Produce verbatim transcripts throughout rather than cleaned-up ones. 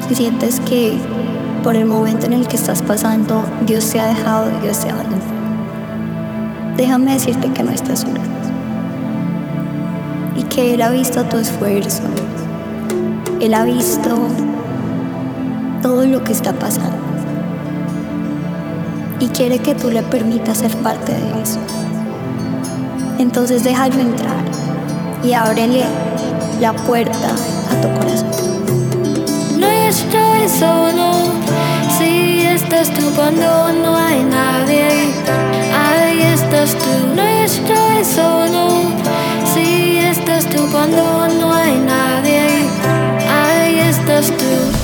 Si sientes que por el momento en el que estás pasando, Dios te ha dejado, Dios te ha abandonado, déjame decirte que no estás sola y que Él ha visto tu esfuerzo, Él ha visto todo lo que está pasando y quiere que tú le permitas ser parte de eso. Entonces déjalo entrar y ábrele la puerta a tu corazón. No estoy solo, si estás tú cuando no hay nadie. Ahí estás tú. No estoy solo, si estás tú cuando no hay nadie. Ahí estás tú.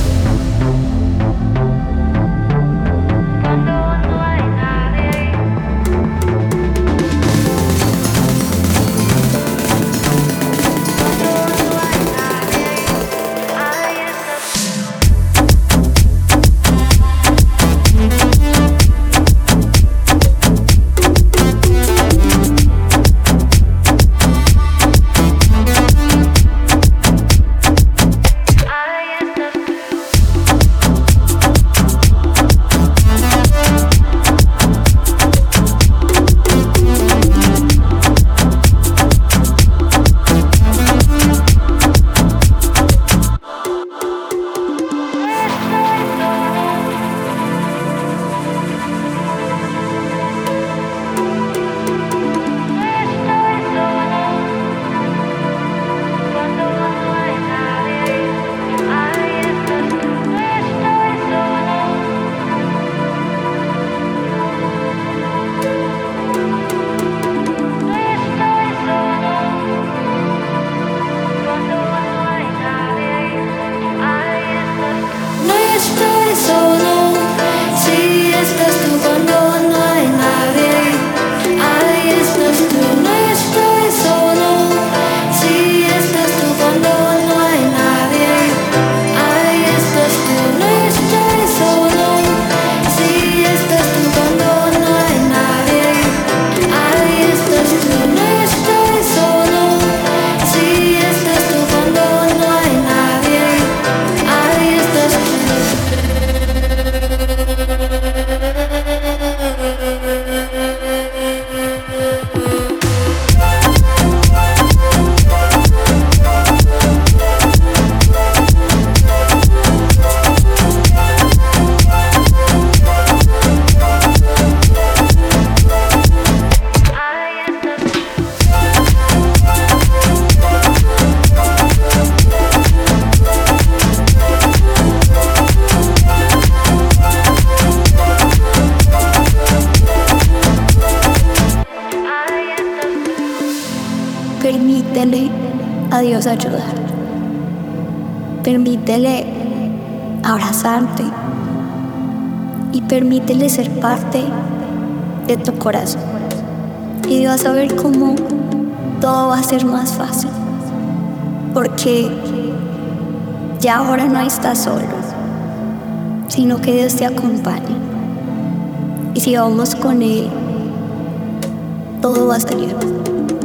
Permítele a Dios ayudar. Permítele abrazarte y permítele ser parte de tu corazón. Y vas a ver cómo todo va a ser más fácil, porque ya ahora no estás solo, sino que Dios te acompaña. Y si vamos con Él, todo va a salir bien.